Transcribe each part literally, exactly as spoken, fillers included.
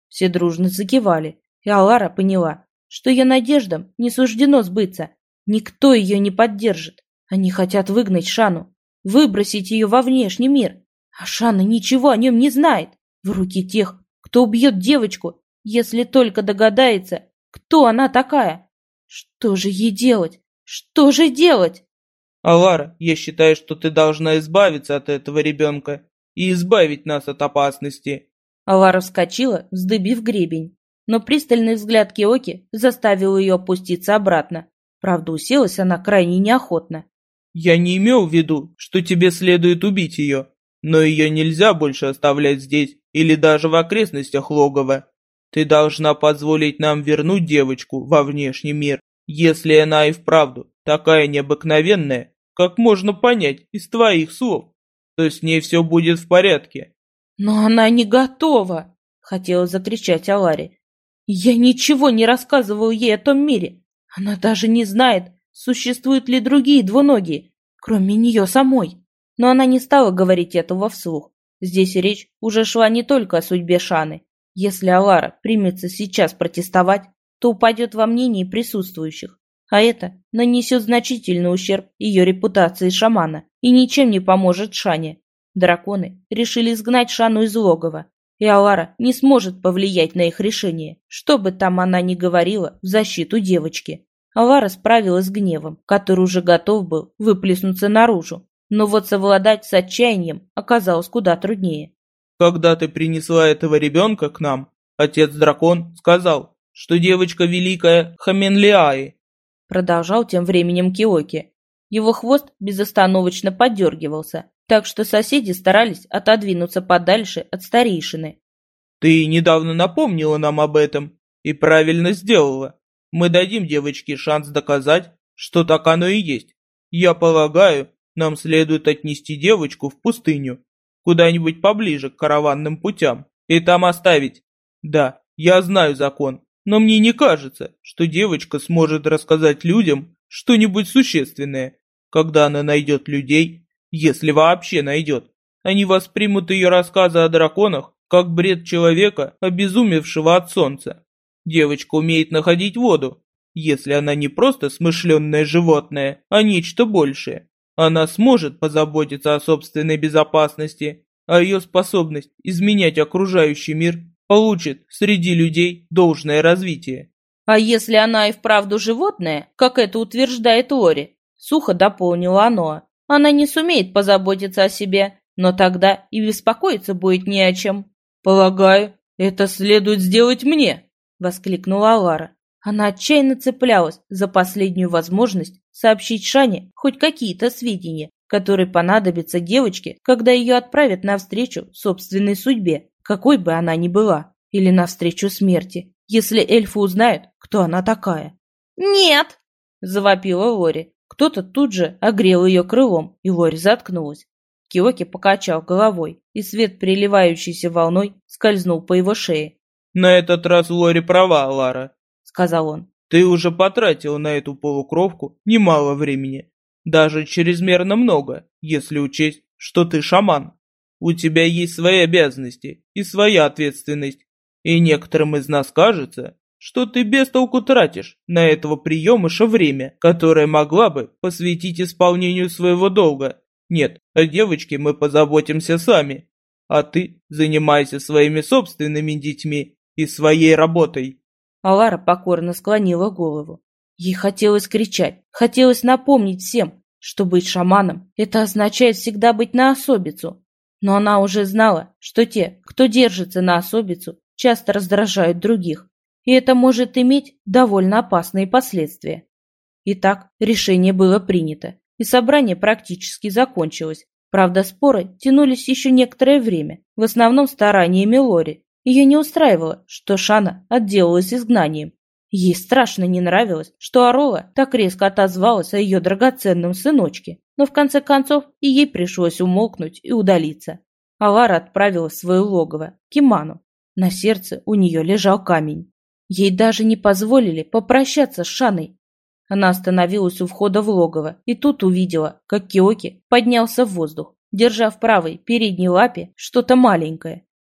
Все дружно закивали, и Алара поняла, что ее надеждам не суждено сбыться. Никто ее не поддержит. Они хотят выгнать Шану, выбросить ее во внешний мир. А Шана ничего о нем не знает. В руки тех, кто убьет девочку, если только догадается, кто она такая. Что же ей делать? Что же делать? Алара, я считаю, что ты должна избавиться от этого ребенка и избавить нас от опасности. Алара вскочила, вздыбив гребень, но пристальный взгляд Киоки заставил ее опуститься обратно. Правда, уселась она крайне неохотно. Я не имел в виду, что тебе следует убить ее, но ее нельзя больше оставлять здесь или даже в окрестностях логова. Ты должна позволить нам вернуть девочку во внешний мир, если она и вправду такая необыкновенная, как можно понять из твоих слов, то с ней все будет в порядке. Но она не готова, хотела закричать Аларе. Я ничего не рассказывал ей о том мире. Она даже не знает, существуют ли другие двуногие, кроме нее самой. Но она не стала говорить этого вслух. Здесь речь уже шла не только о судьбе Шаны. Если Алара примется сейчас протестовать, то упадет во мнении присутствующих. А это нанесет значительный ущерб ее репутации шамана и ничем не поможет Шане. Драконы решили изгнать Шану из логова, и Алара не сможет повлиять на их решение, что бы там она ни говорила в защиту девочки. Алара справилась с гневом, который уже готов был выплеснуться наружу, но вот совладать с отчаянием оказалось куда труднее. Когда ты принесла этого ребенка к нам, отец-дракон сказал, что девочка великая Хаменлиаи. Продолжал тем временем Киоки. Его хвост безостановочно подергивался, так что соседи старались отодвинуться подальше от старейшины. Ты недавно напомнила нам об этом и правильно сделала. Мы дадим девочке шанс доказать, что так оно и есть. Я полагаю, нам следует отнести девочку в пустыню, куда-нибудь поближе к караванным путям, и там оставить. Да, я знаю закон, но мне не кажется, что девочка сможет рассказать людям что-нибудь существенное, когда она найдет людей, если вообще найдет. Они воспримут ее рассказы о драконах как бред человека, обезумевшего от солнца. Девочка умеет находить воду, если она не просто смышленное животное, а нечто большее. Она сможет позаботиться о собственной безопасности, а ее способность изменять окружающий мир получит среди людей должное развитие. А если она и вправду животное, как это утверждает Лори, сухо дополнила оно, она не сумеет позаботиться о себе, но тогда и беспокоиться будет не о чем. «Полагаю, это следует сделать мне», — воскликнула Алара. Она отчаянно цеплялась за последнюю возможность сообщить Шане хоть какие-то сведения, которые понадобятся девочке, когда ее отправят навстречу собственной судьбе, какой бы она ни была, или навстречу смерти, если эльфы узнают, кто она такая. «Нет!» – завопила Лори. Кто-то тут же огрел ее крылом, и Лори заткнулась. Киоки покачал головой, и свет, переливающийся волной, скользнул по его шее. «На этот раз Лори права, Лара», — сказал он. «Ты уже потратила на эту полукровку немало времени. Даже чрезмерно много, если учесть, что ты шаман. У тебя есть свои обязанности и своя ответственность. И некоторым из нас кажется, что ты без толку тратишь на этого приемыша время, которое могла бы посвятить исполнению своего долга. Нет, о девочке мы позаботимся сами, а ты занимайся своими собственными детьми и своей работой». Алара покорно склонила голову. Ей хотелось кричать, хотелось напомнить всем, что быть шаманом – это означает всегда быть на особицу. Но она уже знала, что те, кто держится на особицу, часто раздражают других, и это может иметь довольно опасные последствия. Итак, решение было принято, и собрание практически закончилось. Правда, споры тянулись еще некоторое время, в основном стараниями Лори. Ее не устраивало, что Шана отделалась изгнанием. Ей страшно не нравилось, что Арола так резко отозвалась о ее драгоценном сыночке, но в конце концов и ей пришлось умолкнуть и удалиться. Алара отправилась в свое логово, к Киману. На сердце у нее лежал камень. Ей даже не позволили попрощаться с Шаной. Она остановилась у входа в логово и тут увидела, как Киоки поднялся в воздух, держа в правой передней лапе что-то маленькое.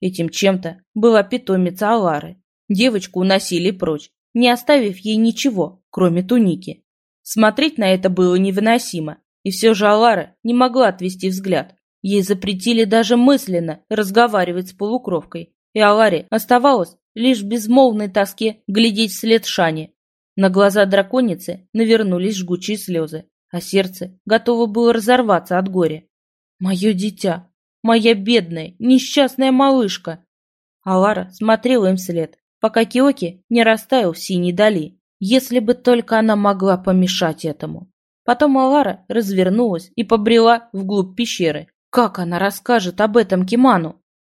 Этим чем-то была питомица Алары. Девочку уносили прочь, не оставив ей ничего, кроме туники. Смотреть на это было невыносимо, и все же Алара не могла отвести взгляд. Ей запретили даже мысленно разговаривать с полукровкой, и Аларе оставалось лишь в безмолвной тоске глядеть вслед Шане. На глаза драконицы навернулись жгучие слезы, а сердце готово было разорваться от горя. «Мое дитя! Моя бедная, несчастная малышка!» Алара смотрела им вслед, пока Киоки не растаял в синей дали. Если бы только она могла помешать этому. Потом Алара развернулась и побрела вглубь пещеры. Как она расскажет об этом Киману?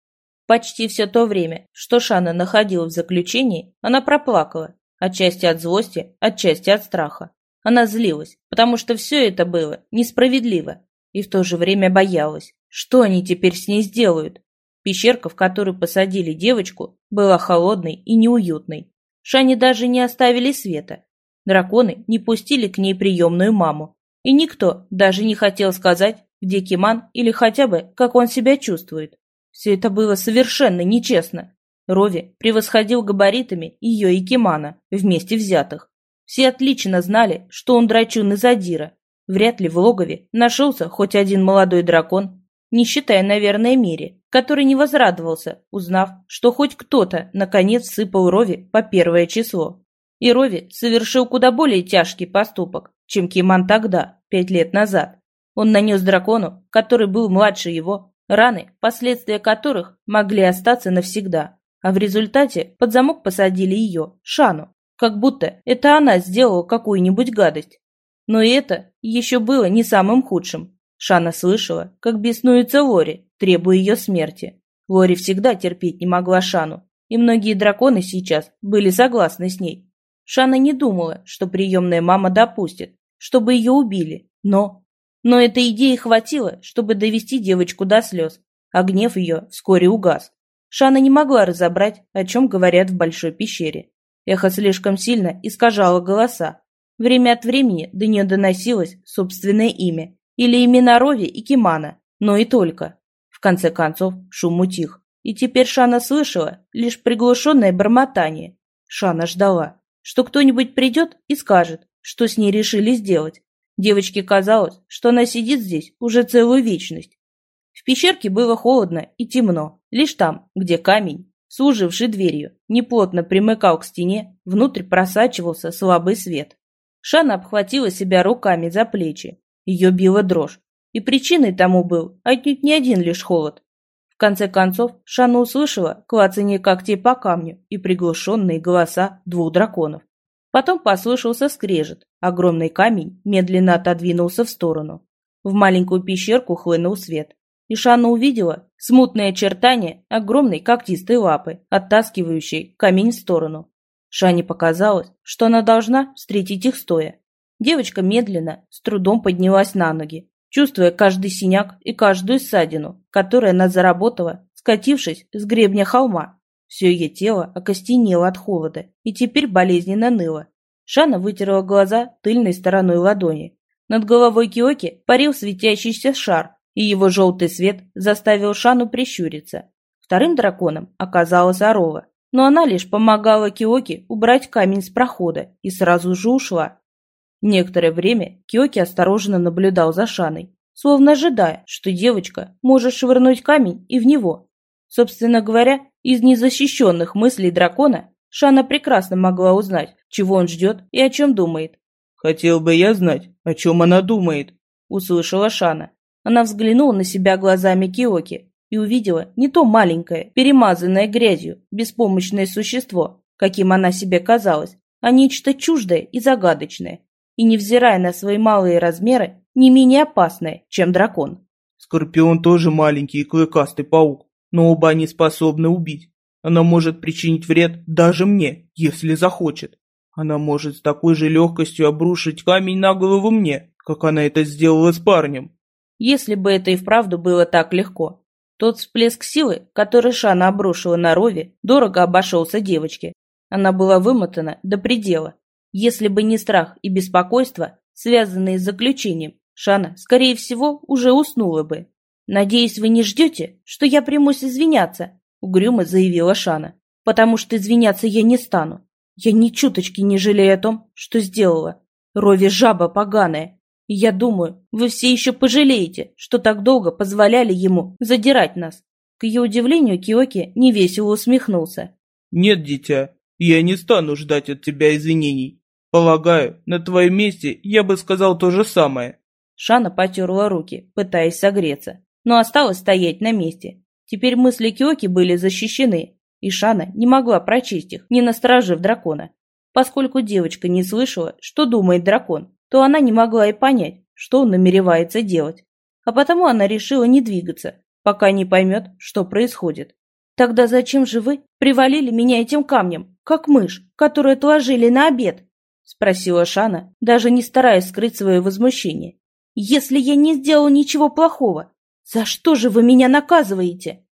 Почти все то время, что Шана находилась в заключении, она проплакала. Отчасти от злости, отчасти от страха. Она злилась, потому что все это было несправедливо. И в то же время боялась, что они теперь с ней сделают. Пещерка, в которую посадили девочку, была холодной и неуютной. Шане даже не оставили света. Драконы не пустили к ней приемную маму. И никто даже не хотел сказать, где Киман или хотя бы, как он себя чувствует. Все это было совершенно нечестно. Рови превосходил габаритами ее и Кимана, вместе взятых. Все отлично знали, что он драчун и задира. Вряд ли в логове нашелся хоть один молодой дракон, не считая, наверное, Мири, который не возрадовался, узнав, что хоть кто-то, наконец, сыпал Рови по первое число. И Рови совершил куда более тяжкий поступок, чем Киман тогда, пять лет назад. Он нанес дракону, который был младше его, раны, последствия которых могли остаться навсегда. А в результате под замок посадили ее, Шану, как будто это она сделала какую-нибудь гадость. Но и это еще было не самым худшим. Шана слышала, как беснуется Лори, требуя ее смерти. Лори всегда терпеть не могла Шану, и многие драконы сейчас были согласны с ней. Шана не думала, что приемная мама допустит, чтобы ее убили, но... Но этой идеи хватило, чтобы довести девочку до слез, а гнев ее вскоре угас. Шана не могла разобрать, о чем говорят в большой пещере. Эхо слишком сильно искажало голоса. Время от времени до нее доносилось собственное имя, или имена Рови и Кимана, но и только. В конце концов шум утих, и теперь Шана слышала лишь приглушенное бормотание. Шана ждала, что кто-нибудь придет и скажет, что с ней решили сделать. Девочке казалось, что она сидит здесь уже целую вечность. В пещерке было холодно и темно, лишь там, где камень, служивший дверью, неплотно примыкал к стене, внутрь просачивался слабый свет. Шана обхватила себя руками за плечи. Ее била дрожь, и причиной тому был отнюдь не один лишь холод. В конце концов, Шана услышала клацанье когтей по камню и приглушенные голоса двух драконов. Потом послышался скрежет, огромный камень медленно отодвинулся в сторону. В маленькую пещерку хлынул свет, и Шана увидела смутное очертание огромной когтистой лапы, оттаскивающей камень в сторону. Шане показалось, что она должна встретить их стоя. Девочка медленно, с трудом поднялась на ноги, чувствуя каждый синяк и каждую ссадину, которую она заработала, скатившись с гребня холма. Все ее тело окостенело от холода и теперь болезненно ныло. Шана вытерла глаза тыльной стороной ладони. Над головой Киоки парил светящийся шар, и его желтый свет заставил Шану прищуриться. Вторым драконом оказалась Арова, но она лишь помогала Киоки убрать камень с прохода и сразу же ушла. Некоторое время Киоки осторожно наблюдал за Шаной, словно ожидая, что девочка может швырнуть камень и в него. Собственно говоря, из незащищенных мыслей дракона Шана прекрасно могла узнать, чего он ждет и о чем думает. «Хотел бы я знать, о чем она думает», — услышала Шана. Она взглянула на себя глазами Киоки и увидела не то маленькое, перемазанное грязью, беспомощное существо, каким она себе казалась, а нечто чуждое и загадочное, и, невзирая на свои малые размеры, не менее опасное, чем дракон. «Скорпион тоже маленький и клыкастый паук, но оба они способны убить. Она может причинить вред даже мне, если захочет. Она может с такой же легкостью обрушить камень на голову мне, как она это сделала с парнем». Если бы это и вправду было так легко. Тот всплеск силы, который Шана обрушила на Рови, дорого обошелся девочке. Она была вымотана до предела. Если бы не страх и беспокойство, связанные с заключением, Шана, скорее всего, уже уснула бы. «Надеюсь, вы не ждете, что я примусь извиняться?» — угрюмо заявила Шана. «Потому что извиняться я не стану. Я ни чуточки не жалею о том, что сделала. Рови жаба поганая. И я думаю, вы все еще пожалеете, что так долго позволяли ему задирать нас». К ее удивлению Киоки невесело усмехнулся. «Нет, дитя, я не стану ждать от тебя извинений. Полагаю, на твоем месте я бы сказал то же самое». Шана потерла руки, пытаясь согреться, но осталась стоять на месте. Теперь мысли Киоки были защищены, и Шана не могла прочесть их, не насторожив дракона. Поскольку девочка не слышала, что думает дракон, то она не могла и понять, что он намеревается делать. А потому она решила не двигаться, пока не поймет, что происходит. «Тогда зачем же вы привалили меня этим камнем, как мышь, которую отложили на обед?» — спросила Шана, даже не стараясь скрыть свое возмущение. «Если я не сделала ничего плохого, за что же вы меня наказываете?»